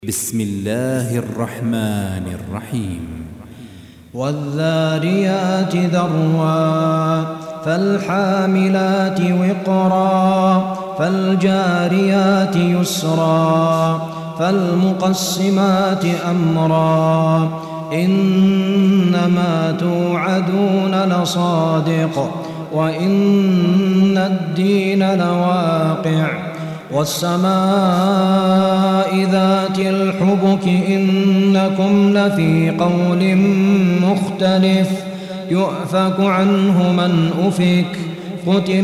بسم الله الرحمن الرحيم والذاريات ذروا فالحاملات وقرا فالجاريات يسرا فالمقسمات أمرا إنما توعدون لصادق وإن الدين لواقع والسماء ذات الحبك إنكم لفي قول مختلف يؤفك عنه من أفك قتل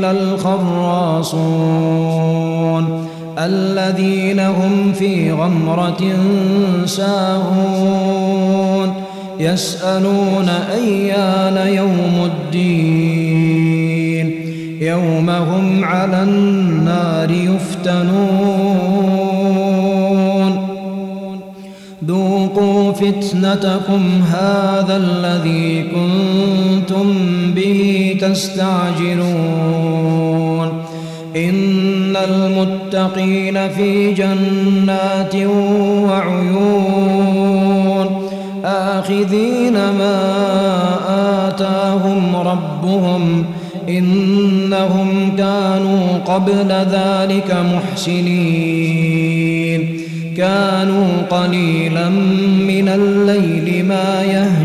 الخراصون الذين هم في غمرة ساهون يسألون أيان يوم الدين يوم هم على النار يفتنون ذوقوا فتنتكم هذا الذي كنتم به تستعجلون إن المتقين في جنات وعيون آخذين ما آتاهم ربهم إنهم كانوا قبل ذلك محسنين كانوا قليلا من الليل ما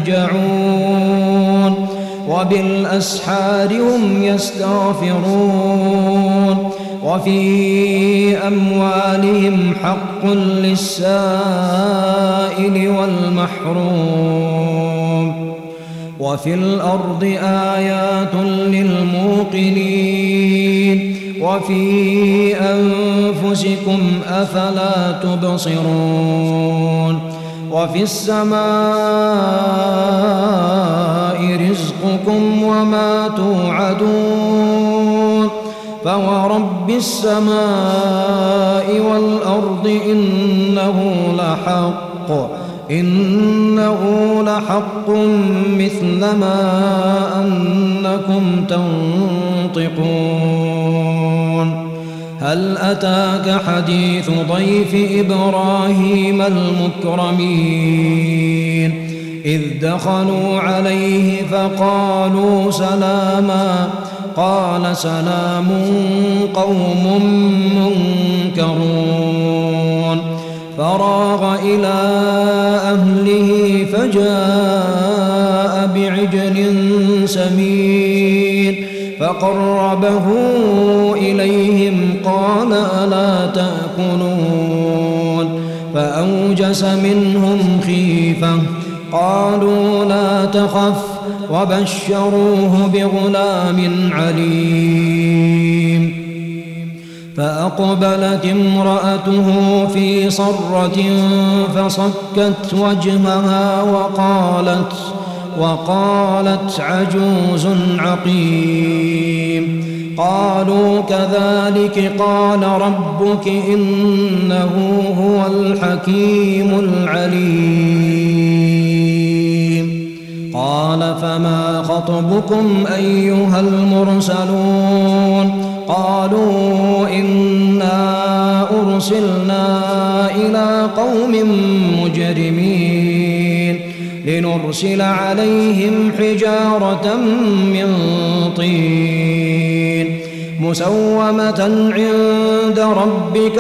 يهجعون وبالأسحار هم يستغفرون وفي أموالهم حق للسائل والمحروم وفي الأرض آيات للموقنين وفي أنفسكم أفلا تبصرون وفي السماء رزقكم وما توعدون فورب السماء والأرض إنه لحق مثل ما أنكم تنطقون هل أتاك حديث ضيف إبراهيم المكرمين إذ دخلوا عليه فقالوا سلاما قال سلام قوم منكرون فراغ إلى أهله فجاء بعجل سمين فقربه إليهم قال ألا تأكلون فأوجس منهم خيفة قالوا لا تخف وبشروه بغلام عليم فأقبلت امرأته في صرة فصكت وجهها وقالت عجوز عقيم قالوا كذلك قال ربك إنه هو الحكيم العليم قال فما خطبكم أيها المرسلون قالوا إنا أرسلنا إلى قوم مجرمين لنرسل عليهم حجارة من طين مسومة عند ربك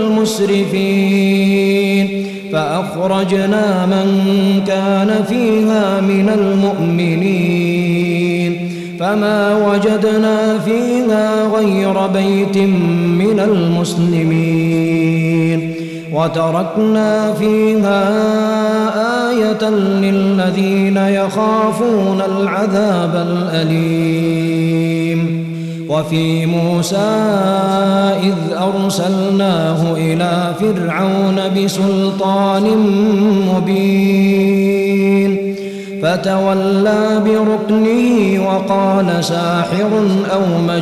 للمسرفين فأخرجنا من كان فيها من المؤمنين فما وجدنا فيها غير بيت من المسلمين وتركنا فيها آية للذين يخافون العذاب الأليم وفي موسى إذ أرسلناه إلى فرعون بسلطان مبين فتولى بركنه وقال ساحر أو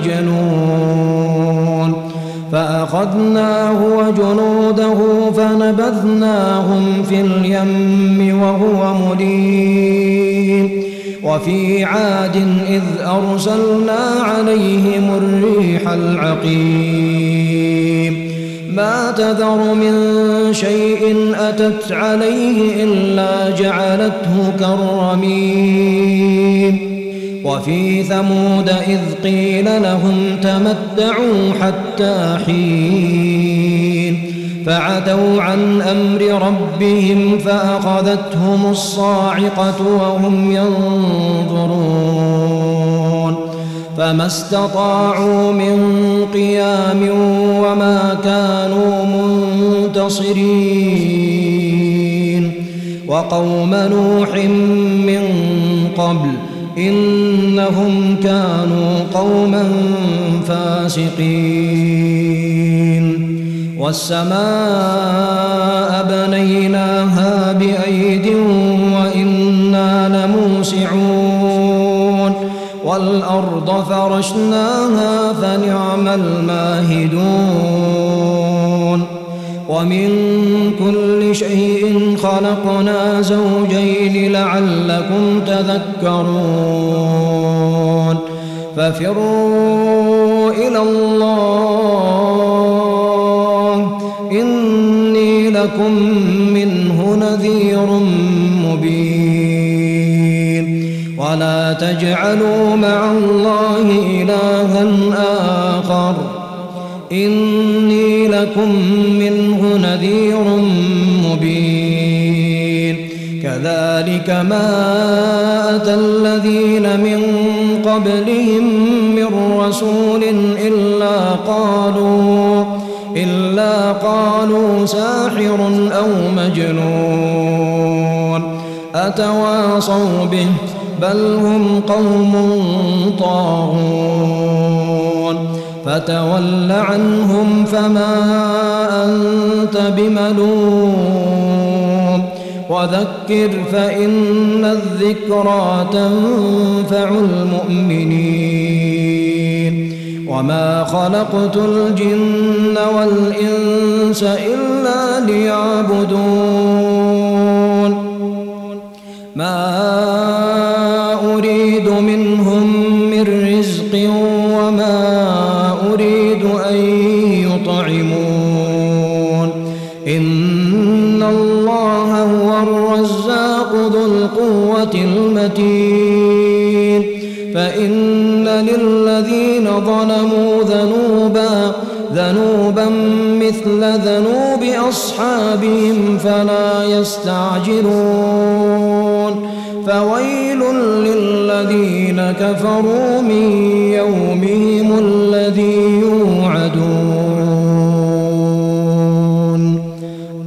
مجنون فأخذناه وجنوده فنبذناهم في اليم وهو مليم وفي عاد إذ أرسلنا عليهم الريح العقيم ما تذر من شيء أتت عليه إلا جعلته كالرميم وفي ثمود إذ قيل لهم تمتعوا حتى حين فعتوا عن أمر ربهم فأخذتهم الصاعقة وهم ينظرون فما استطاعوا من قيام وما كانوا منتصرين وقوم نوح من قبل إنهم كانوا قوما فاسقين والسماء بنيناها بأيد وإنا لموسعون والأرض فرشناها فنعم الماهدون ومن كل شيء خلقنا زوجين لعلكم تذكرون ففروا إلى الله إني لكم منه نذير مبين ولا تجعلوا مع الله إلها آخر إني لكم منه نذير مبين كذلك ما أتى الذين من قبلهم من رسول إلا قالوا ساحر أو مجنون أتواصوا به بل هم قوم طاغون فتول عنهم فما أنت بملوم وذكر فإن الذكرى تنفع المؤمنين وما خلقت الجن والإنس إلا ليعبدون ما أريد منهم من رزق وما أريد أن يطعمون إن الله هو الرزاق ذو القوة المتين فإن للذين ظلموا ذنوبا مثل ذنوب أصحابهم فلا يستعجلون فويل للذين كفروا من يومهم الذي